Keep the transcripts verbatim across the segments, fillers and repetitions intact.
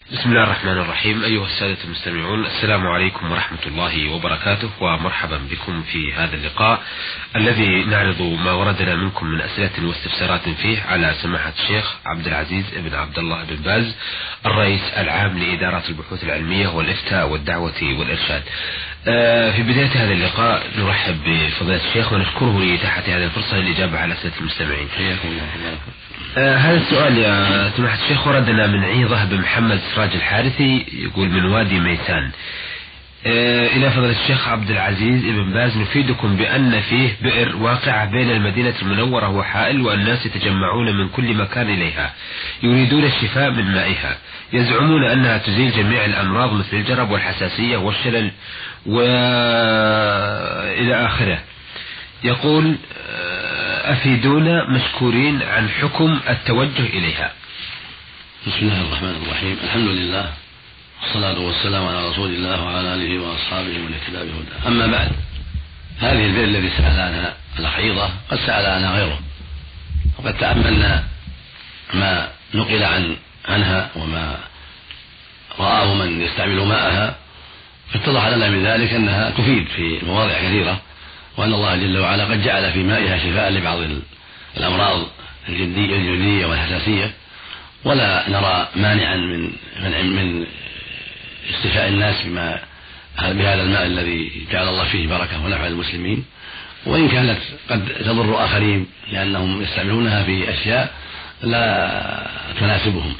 بسم الله الرحمن الرحيم. أيها السادة المستمعون، السلام عليكم ورحمة الله وبركاته، ومرحبا بكم في هذا اللقاء الذي نعرض ما وردنا منكم من أسئلة واستفسارات فيه على سماحة الشيخ عبد العزيز بن عبد الله بن باز، الرئيس العام لإدارة البحوث العلمية والإفتاء والدعوة والإرشاد. في بداية هذا اللقاء نرحب بفضيلة الشيخ ونشكره لإتاحة هذه الفرصة للإجابة على أسئلة المستمعين. حياكم الله. آه هذا السؤال يا سماحة الشيخ وردنا من عيضة بن محمد سراج الحارثي، يقول من وادي ميسان. آه إلى فضيلة الشيخ عبد العزيز بن باز، نفيدكم بأن فيه بئر واقعة بين المدينة المنورة وحائل، والناس يتجمعون من كل مكان إليها يريدون الشفاء من مائها، يزعمون أنها تزيل جميع الأمراض مثل الجرب والحساسية والشلل وإلى آخره. يقول أفيدونا مشكورين عن حكم التوجه إليها. بسم الله الرحمن الرحيم، الحمد لله والصلاة والسلام على رسول الله وعلى آله وأصحابه ومن اهتدى بهداه. أما بعد، هذه البئر الذي سأل عنها العقيضة قد سأل عنها غيره، وقد تأملنا ما نقل عن عنها وما رآه من يستعمل ماءها، فاتضح لنا من ذلك أنها تفيد في مواضع كثيرة، وأن الله جل وعلا قد جعل في مائها شفاء لبعض الأمراض الجلدية والحساسية، ولا نرى مانعا من من من استشفاء الناس بما بهذا الماء الذي جعل الله فيه بركة ونفع للمسلمين، وإن كانت قد تضر آخرين لأنهم يستعملونها في أشياء لا تناسبهم.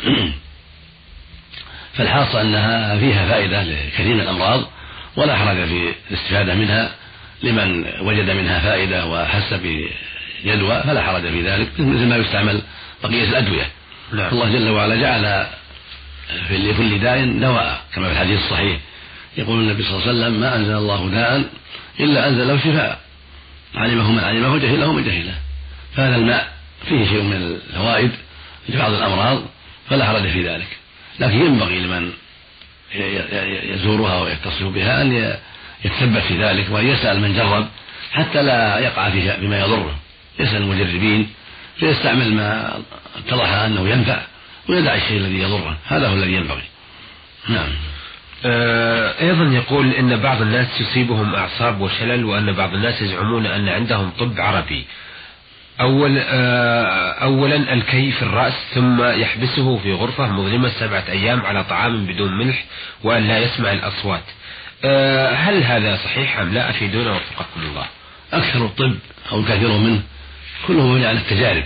فالحاصل أنها فيها فائدة لكثير من الأمراض، ولا حرج في الاستفادة منها لمن وجد منها فائدة وحس بجدوى، فلا حرج في ذلك، مثل ما يستعمل بقية الأدوية. لا. الله جل وعلا جعل في لكل داء دواء، كما في الحديث الصحيح يقول النبي صلى الله عليه وسلم: ما أنزل الله داء إلا أنزل له شفاء، علمه من علمه وجهله من جهله. فهذا الماء فيه شيء من الفوائد لبعض الأمراض، فلا حرج في ذلك، لكن ينبغي لمن يزورها ويتصل بها أن يتثبت في ذلك، وأن يسأل من جرب حتى لا يقع فيما يضره، يسأل المجربين فيستعمل ما اتضح أنه ينفع، ويدع الشيء الذي يضره. هذا هو الذي ينبغي. نعم. أيضا يقول إن بعض الناس يصيبهم أعصاب وشلل، وأن بعض الناس يزعمون أن عندهم طب عربي. أول أولا الكي في الرأس، ثم يحبسه في غرفة مظلمة سبعة أيام على طعام بدون ملح، وأن لا يسمع الأصوات. هل هذا صحيح أم لا؟ أفيدونا وفقكم الله. أكثر الطب أو كثير منه كله مبني على التجارب،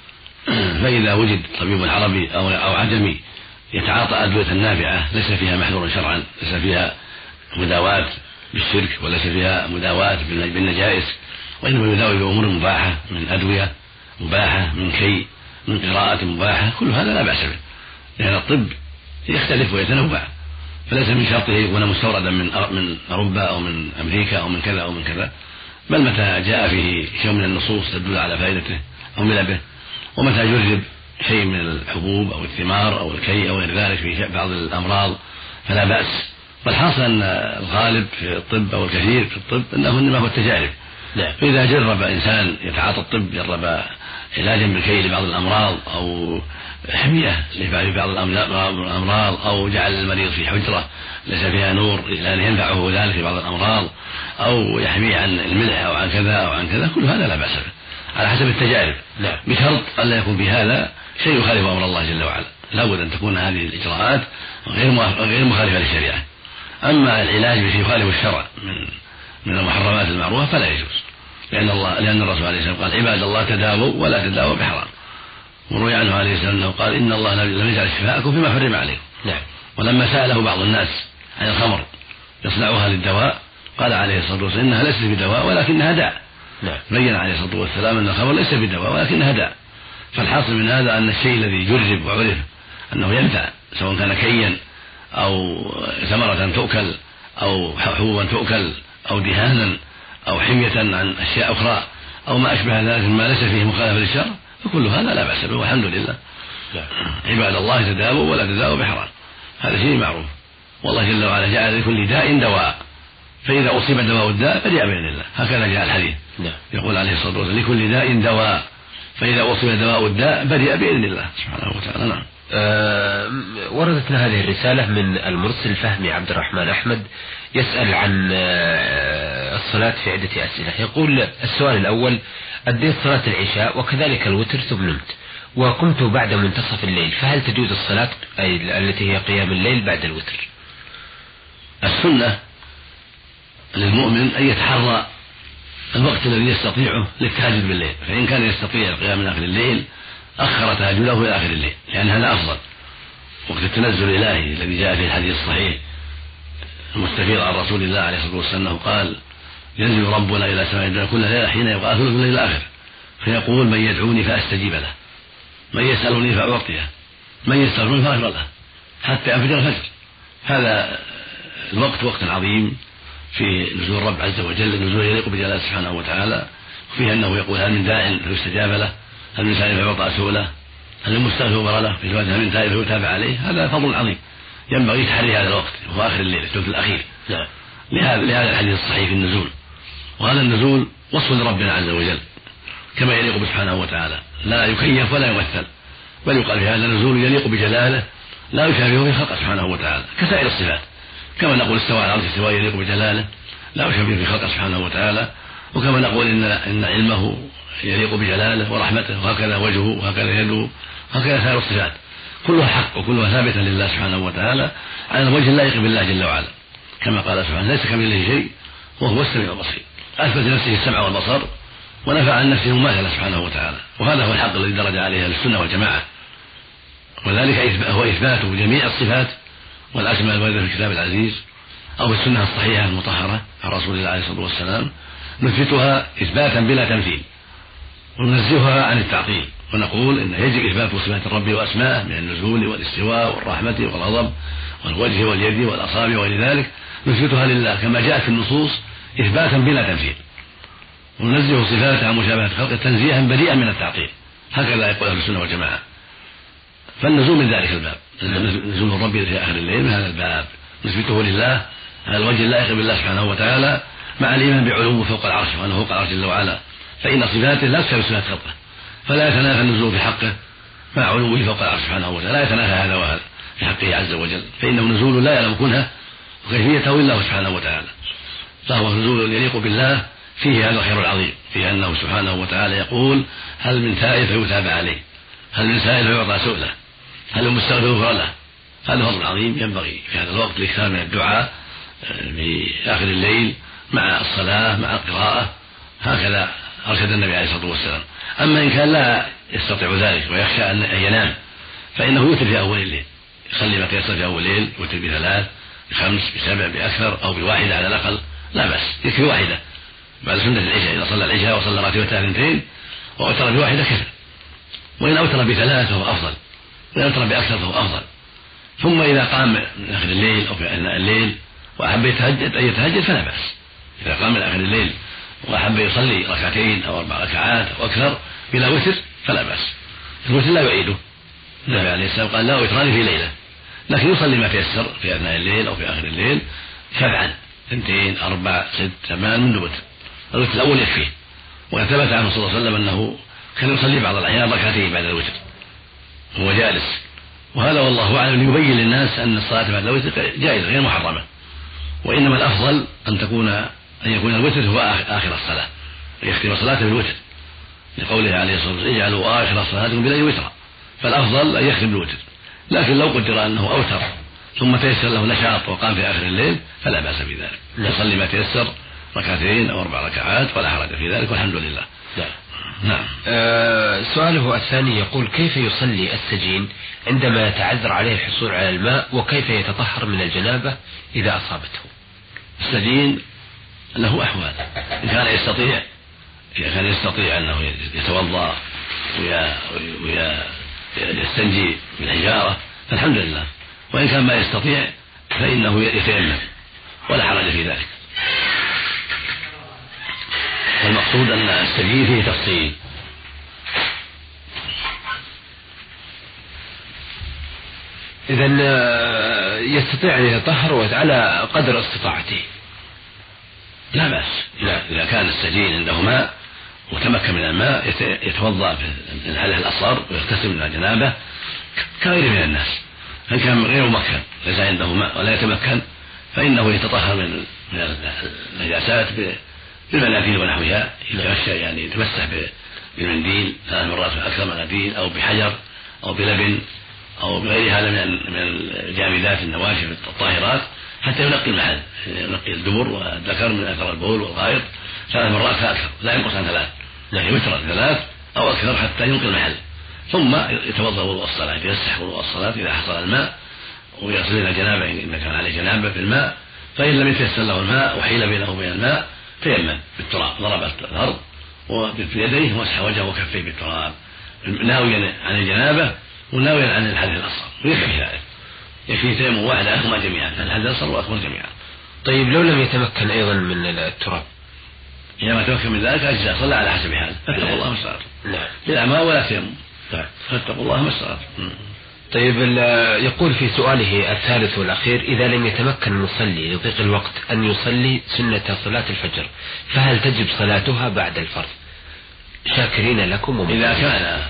فإذا وجد طبيب عربي أو أو عجمي يتعاطى أدوية نافعة ليس فيها محذور شرعا، ليس فيها مداواة بالشرك، وليس فيها مداواة بالنجائز، وإنما يداوي بأمور مباحة من أدوية مباحة، من كي، من قراءة مباحة، كل هذا لا بأس به، لأن الطب يختلف ويتنوع، فليس من شرطه يكون مستوردا من من أوروبا أو من أمريكا أو من كذا أو من كذا، بل متى جاء فيه شيء من النصوص تدل على فائدته أو به، ومتى جرب شيء من الحبوب أو الثمار أو الكي أو غير ذلك في بعض الأمراض فلا بأس. والحاصل أن الغالب في الطب أو الكثير في الطب أنه إنما هو التجارب. لا. فإذا جرب إنسان يتعاطى الطب، جرب علاجا بالكي لبعض الأمراض أو حمية لبعض الأمراض، أو جعل المريض في حجرة ليس فيها نور لأن ينفعه ذلك في بعض الأمراض، أو يحميه عن الملح أو عن كذا أو عن كذا، كل هذا لا بأس به على حسب التجارب. لا. بشرط أن لا يكون في هذا شيء يخالف أمر الله جل وعلا، لا بد أن تكون هذه الإجراءات غير مخالفة للشريعة. أما العلاج بشيء يخالف الشرع من من المحرمات المعروفة فلا يجوز، لأن الله لأن الرسول عليه الصلاة والسلام قال: عباد الله تداووا ولا تداووا بحرام. وروي عنه عليه الصلاة والسلام قال: إن الله لم يجعل شفاءكم فيما حرم عليكم. نعم. ولما سأله بعض الناس عن الخمر يصنعها للدواء قال عليه الصلاة والسلام: إنها ليست بدواء ولكنها داء. نعم. بين عليه الصلاة والسلام أن الخمر ليس بدواء ولكنها داء. فالحاصل من هذا أن الشيء الذي جرب وعرف أنه ينفع، سواء كان كيا أو ثمرة تؤكل أو حبوبا تؤكل أو دهانا أو حمية عن أشياء أخرى أو ما أشبه ذلك ما ليس فيه مخالفة للشرع، فكل هذا لا بأس به، والحمد لله. لا. عباد الله تداووا ولا تداووا بحرام، هذا شيء معروف، والله جل وعلا جعل لكل داء دواء، فإذا أصيب دواء الداء فليأ بإذن الله، هكذا جاء الحديث. لا. يقول عليه الصلاة والسلام: لكل داء دواء، فإذا أصيب دواء الداء برئ بإذن الله سبحانه وتعالى. نعم. أه وردتنا هذه الرسالة من المرسل فهمي عبد الرحمن أحمد، يسأل عن أه الصلاة في عدة أسئلة. يقول السؤال الأول: أديت صلاة العشاء وكذلك الوتر ثم نمت، وقمت بعد منتصف الليل، فهل تجوز الصلاة أي التي هي قيام الليل بعد الوتر؟ السنة للمؤمن أن يتحرى الوقت الذي يستطيعه للتهجد بالليل، فإن كان يستطيع القيام من آخر الليل أخر تهجده إلى آخر الليل، لأن هذا أفضل. وقت التنزل الإلهي الذي جاء في الحديث الصحيح المستفيض عن رسول الله عليه الصلاة والسلام قال: ينزل ربنا إلى سماء الدنيا كل ليلة حين يبقى ثلث الليل الآخر، فيقول: من يدعوني فأستجيب له، من يسألني فأعطيه، من يستغفرني فأغفر له، حتى ينفجر الفجر. هذا الوقت وقت عظيم في نزول الرب عز وجل، النزول يليق بجلاله سبحانه وتعالى، وفيه أنه يقول: هل من داع فيستجاب له، هل من سائل فيعطى سؤله، هل من مستغفر له، في هل من تائب فيتابع عليه. هذا فضل عظيم ينبغي تحري هذا الوقت وهو آخر الليل الثلث الأخير لهذا لهذا الحديث الصحيح في النزول. وهذا النزول وصف لربنا عز وجل كما يليق سبحانه وتعالى، لا يكيف ولا يمثل، بل يقال في هذا النزول يليق بجلاله لا يشابهه في خلقه سبحانه وتعالى كسائر الصفات، كما نقول استوى على العرش استواء يليق بجلاله لا يشابهه في خلقه سبحانه وتعالى، وكما نقول ان ان علمه يليق بجلاله ورحمته، وهكذا وجهه وهكذا يده، هكذا سائر الصفات كلها حق وكلها ثابته لله سبحانه وتعالى على الوجه اللائق بالله جل وعلا، كما قال سبحانه: ليس كمثله شيء وهو السميع البصير. اثبت لنفسه السمع والبصر ونفع عن نفسه المماثله سبحانه وتعالى، وهذا هو الحق الذي درج عليه اهل السنه والجماعه، وذلك هو اثبات جميع الصفات والاسماء الوارده في الكتاب العزيز او في السنه الصحيحه المطهره عن رسول الله عليه الصلاه والسلام، نثبتها اثباتا بلا تمثيل وننزهها عن التعطيل، ونقول ان يجب اثبات صفات الرب واسماءه من النزول والاستواء والرحمه والغضب والوجه واليد والاصابع وغير ذلك، نثبتها لله كما جاءت في النصوص اثباتا بلا تمثيل، وننزه صفاته عن مشابهه خلقه تنزيها بريئا من التعطيل، هكذا يقول اهل السنه والجماعه. فالنزول من ذلك الباب، نزول الرب في اخر الليل من هذا الباب، نثبته لله على الوجه اللائق بالله سبحانه وتعالى، مع الايمان بعلوه فوق العرش وانه فوق العرش جل وعلا، فان صفاته لا تشابه صفات خلقه، فلا يتنافى النزول في حقه مع علوه فوق العرش سبحانه وتعالى، لا يتنافى هذا وهذا في حقه عز وجل، فانه نزول لا يعلم كنهه وكيفيته الا الله سبحانه وتعالى، فهو نزول يليق بالله فيه هذا الخير العظيم، فيه انه سبحانه وتعالى يقول: هل من تائب فيتابع عليه، هل من سائل فيعطى سؤله، هل من مستغفر يغفر له. هذا فضل عظيم ينبغي في هذا الوقت الاكثار من الدعاء في اخر الليل مع الصلاه مع القراءه، هكذا ارشد النبي عليه الصلاه والسلام. اما ان كان لا يستطيع ذلك ويخشى ان ينام فانه يوتر في اول الليل، يصلي ما تيسر في اول الليل، يوتر بثلاث بخمس بسبع باكثر او بواحده على الاقل، لا باس، يكفي واحده بعد سنه العشاء، اذا صلى العشاء وصلى راتبتها اثنتين واوتر بواحده كفى، وان اوتر بثلاث فهو افضل، وان اوتر باكثر فهو افضل. ثم اذا قام من اخر الليل او في اثناء الليل واحب يتهجد ان يتهجد فلا باس، اذا قام من اخر الليل واحب يصلي ركعتين او اربع ركعات او اكثر بلا وتر فلا باس، الوتر لا يعيده، النبي عليه السلام قال: لا وتران في ليله، لكن يصلي ما تيسر في اثناء الليل او في اخر الليل سبعا اثنتين اربع ست ثمان من الوتر، الوتر الاول يكفيه. وثبت عنه صلى الله عليه وسلم انه كان يصلي بعض الاحيان ركعتين بعد الوتر وهو جالس، وهذا والله اعلم ليبين للناس ان الصلاه بعد الوتر جائزه غير محرمه، وانما الافضل ان تكون ان يكون الوتر هو اخر الصلاه، يختم صلاته بالوتر، لقوله عليه الصلاه والسلام: اجعلوا اخر صلاتكم بالليل وترا، فالافضل ان يختم بالوتر، لكن لو قدر انه اوتر ثم تيسر له نشاط وقام في اخر الليل فلا باس بذلك، يصلي ما تيسر ركعتين او اربع ركعات ولا حرج في ذلك والحمد لله. نعم. آه سؤاله الثاني يقول: كيف يصلي السجين عندما يتعذر عليه الحصول على الماء، وكيف يتطهر من الجنابة إذا أصابته؟ السجين له أحوال، إن كان يستطيع إذا كان يستطيع أنه يتوضأ ويستنجي بالحجارة فالحمد لله، وإن كان ما يستطيع فإنه يتيمم ولا حرج في ذلك. والمقصود أن السجين فيه تفصيل، إذن يستطيع أن يتطهر على قدر استطاعته لا بأس، إذا كان السجين عنده ماء وتمكن من الماء يتوضأ عليه الأصغر ويغتسل من الجنابة كغيره من الناس. هل كان غير ممكن ليس عنده ماء ولا يتمكن فإنه يتطهر من من النجاسات بالمناديل ونحوها، يتمشى يعني يتمسح بالمنديل ثلاث مرات أكثر مناديل أو بحجر أو بلبن أو بغير هذا من من الجامدات النواشف الطاهرات حتى ينقي المحل، ينقي الدبر والذكر من أثر البول والغائط ثلاث مرات فأكثر، لا ينقص عن ثلاث، يعني وترا ثلاث أو أكثر حتى ينقي المحل. ثم يتوضأ وضوء الصلاة، يتمسح وضوء الصلاة إذا حصل الماء، ويغسل إلى جنابه إن كان عليه جنابه بالماء، فإن لم يتيسر له الماء وحيل بينه وبين الماء تيمم بالتراب، ضرب الأرض وبيديه ومسح وجهه وكفيه بالتراب ناويا عن الجنابه وناويا عن الحدث الأصغر، ويكفي ذلك، يكفي تيمم واحد عنهما جميعا، الحدث الأصغر والأكبر جميعا. طيب لو لم يتمكن أيضا من التراب؟ إذا ما تمكن من ذلك أجزاء، صلى على حسب حاله، فاتقوا الله ما استطعتم. نعم. لا ماء ولا تيمم، فاتقوا الله ما استطعتم. طيب يقول في سؤاله الثالث والأخير: إذا لم يتمكن المصلي لضيق الوقت أن يصلي سنة صلاة الفجر فهل تجب صلاتها بعد الفرض؟ شاكرين لكم. إذا كان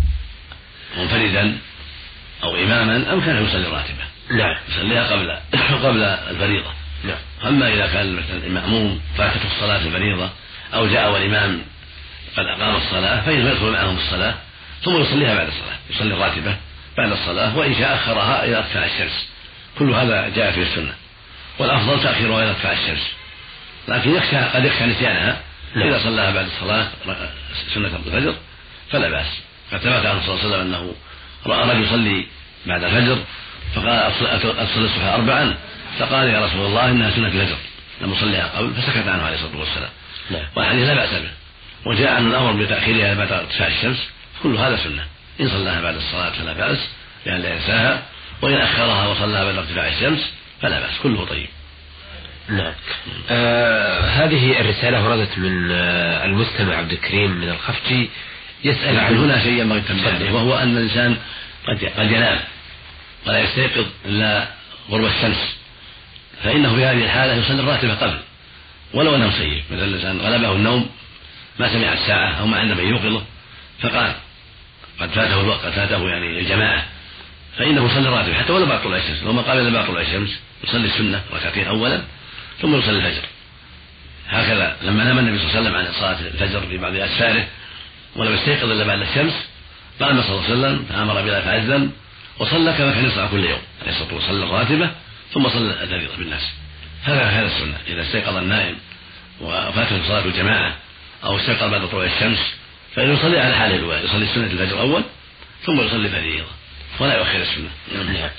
منفردا أو إماما أمكن يصلي راتبة، نعم، يصليها قبل قبل الفريضة. نعم. أما إذا كان مثلا المأموم فاتته الصلاة الفريضة أو جاء والإمام قد أقام الصلاة فإنه يدخل معهم الصلاة ثم يصليها بعد الصلاة، يصلي الراتبة بعد الصلاة، وإن شاء أخرها إلى ارتفاع الشمس. كل هذا جاء في السنة، والأفضل تأخيرها إلى ارتفاع الشمس، لكن يخشى قد يخشى نسيانها. إذا صلاها بعد الصلاة سنة الفجر فلا بأس. قد ثبت عنه صلى الله عليه وسلم أنه رأى رجل يصلي بعد الفجر فقال: أصلي الصبح أربعا، فقال: يا رسول الله إنها سنة الفجر لم أصليها قبل، فسكت عنه عليه الصلاة والسلام. والحديث لا بأس به، وجاء عن الأمر بتأخيرها بعد ارتفاع الشمس، كل هذا سنة. إن صلاها بعد الصلاة فلا بأس لأن لا ينساها، وإن أخرها وصلاها بعد ارتفاع الشمس فلا بأس، كله طيب. نعم. آه هذه الرسالة وردت من آه المستمع عبد الكريم من الخفجي، يسأل عن هنا شيء ينبغي التنبيه، وهو أن الإنسان قد قد ينام ولا يستيقظ إلا غروب الشمس، فإنه في هذه الحالة يصلي الراتبة قبل ولو أنه سيء. مثلا الإنسان غلبه النوم ما سمع الساعة أو ما عنده من يوقظه فقال قد فاته الوقت، قد فاته يعني الجماعة، فإنه يصلي الراتبة حتى ولو بعد طلوع الشمس. لو ما قال إلا بعد طلوع الشمس يصلي السنة ركعتين أولا ثم يصلي الفجر. هكذا لما نام النبي صلى الله عليه وسلم عن صلاة الفجر في بعض أسفاره ولم يستيقظ إلا بعد الشمس، قام صلى الله عليه وسلم فأمر بلال فأذن وصلى كما كان يصنع كل يوم، يصلي الراتبة ثم صلى الفريضة بالناس. هذا هذا السنة. إذا استيقظ النائم وفاته صلاة الجماعة أو استيقظ بعد طلوع الشمس فإنه يصلي على حاله الأولى، يصلي سنة الفجر أول ثم يصلي الفريضة ولا يؤخر السنة. نعم.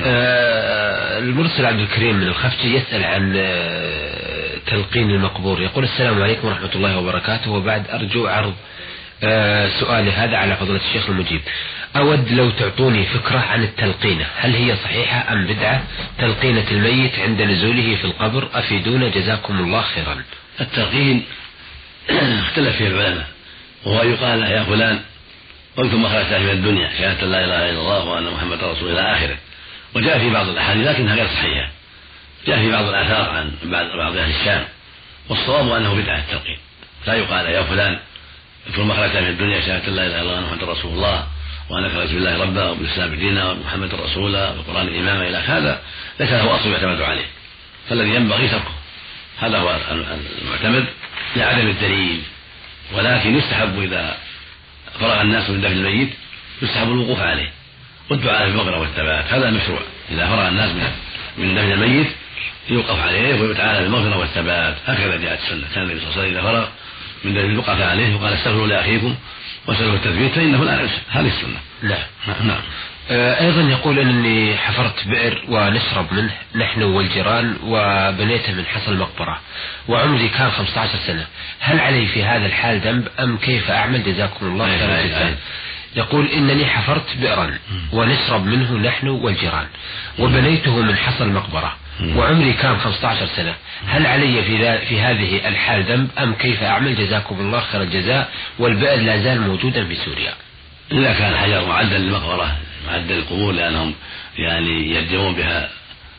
آه المرسل عبد الكريم من الخفجي يسأل عن آه تلقين المقبور، يقول: السلام عليكم ورحمة الله وبركاته، وبعد أرجو عرض آه سؤالي هذا على فضيلة الشيخ المجيب. أود لو تعطوني فكرة عن التلقينة، هل هي صحيحة أم بدعة؟ تلقينة الميت عند نزوله في القبر، أفيدونا جزاكم الله خيرا. التلقين اختلف فيه العلماء، وهو يقال: يا فلان قلت ما خرجت من الدنيا شهادة لا إله إلا الله وأن محمد رسول إلى آخره. وجاء في بعض الأحاديث لكنها غير صحيحة، جاء في بعض الآثار عن بعض أهل الشام، والصواب أنه بدعة التلقين. لا يقال: يا فلان قلت ما خرجت من الدنيا شهادة لا إله إلا الله وأن محمد رسول الله وأنك رسول الله ربا وبالإسلام دينا ومحمد رسولا والقرآن إماما إلى هذا، ليس له أصل يعتمد عليه، فالذي ينبغي تركه. هذا هو المعتمد لعدم الدليل. ولكن يستحب إذا فرغ الناس من دفن الميت يستحب الوقوف عليه والدعاء بالمغفرة والثبات، هذا مشروع. إذا فرغ الناس من دفن الميت يوقف عليه ويتعالى بالمغفرة والثبات، هكذا جاءت السنة. كان النبي صلى الله عليه وسلم إذا فرغ من دفن يوقف عليه وقال: استغفروا لأخيكم واسألوا التثبيت فإنه لا ينسى. هذه السنة. نعم. نعم. أيضا يقول أنني حفرت بئر ونشرب منه نحن والجيران وبنيته من حصى المقبرة وعمري كان خمسة عشر سنة، هل علي في هذا الحال ذنب أم كيف أعمل؟ جزاكم الله خيرا جزاء. يقول: إنني حفرت بئرا ونشرب منه نحن والجيران وبنيته من حصى المقبرة وعمري كان خمسة عشر سنة، هل علي في, في هذه الحال ذنب أم كيف أعمل؟ جزاكم الله خير الجزاء. والبئر لا زال موجودا في سوريا. إذا كان الحجر معدا للمقبرة معدا للقبور لأنهم يعني يرجمون بها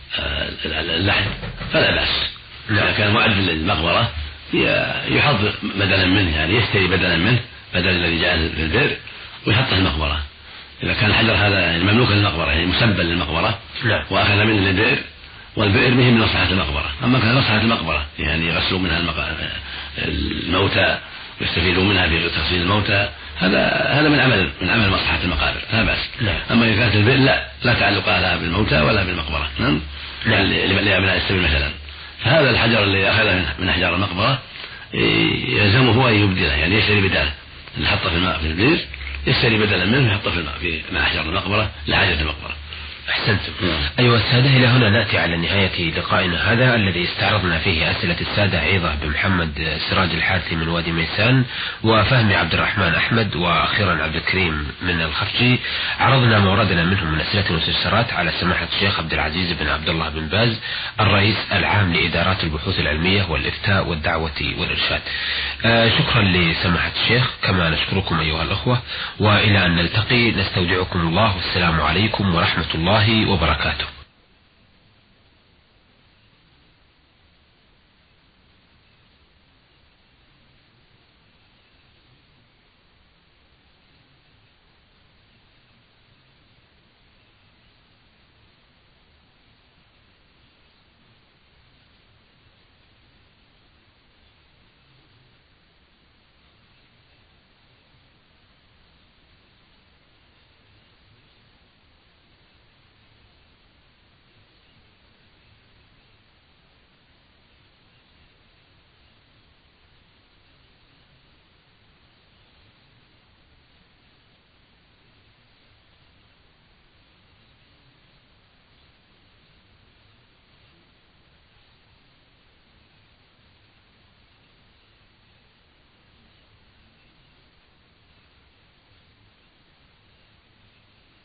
اللحد فلا بأس. إذا كان معدا للمقبرة يحط بدلا منه، يعني يشتري بدلا منه بدل الذي جاء في البئر ويحطه في المقبرة. إذا كان الحجر هذا مملوك للمقبرة يعني مسبل للمقبرة نعم. وأخذ منه للبئر، والبئر به من مصلحة المقبرة. أما كان مصلحة المقبرة يعني يغسلوا منها الموتى ويستفيدوا منها في تغسيل الموتى، هذا هذا من عمل من عمل مصلحة المقابر لا بأس. نعم. أما إذا كانت البئر لا لا تعلق لها بالموتى ولا بالمقبرة. نعم. نعم. لأبناء السبيل مثلا، فهذا الحجر اللي أخذه من أحجار المقبرة يلزمه أن يبدله، يعني يشتري بداله اللي حطه في الماء في البئر، يشتري بدلا منه يحطه في الماء في مع أحجار المقبرة لحاجة المقبرة. أحسنتم. أيها السادة، إلى هنا نأتي على نهاية لقائنا هذا الذي استعرضنا فيه أسئلة السادة عيضة بن محمد سراج الحارثي من وادي ميسان، وفهمي عبد الرحمن أحمد، وأخيرا عبد الكريم من الخفجي. عرضنا ما وردنا منهم من أسئلة واستفسارات على سماحة الشيخ عبد العزيز بن عبد الله بن باز الرئيس العام لإدارات البحوث العلمية والإفتاء والدعوة والإرشاد. آه شكرا لسماحة الشيخ، كما نشكركم أيها الأخوة، وإلى أن نلتقي نستودعكم الله، والسلام عليكم ورحمة الله وبركاته.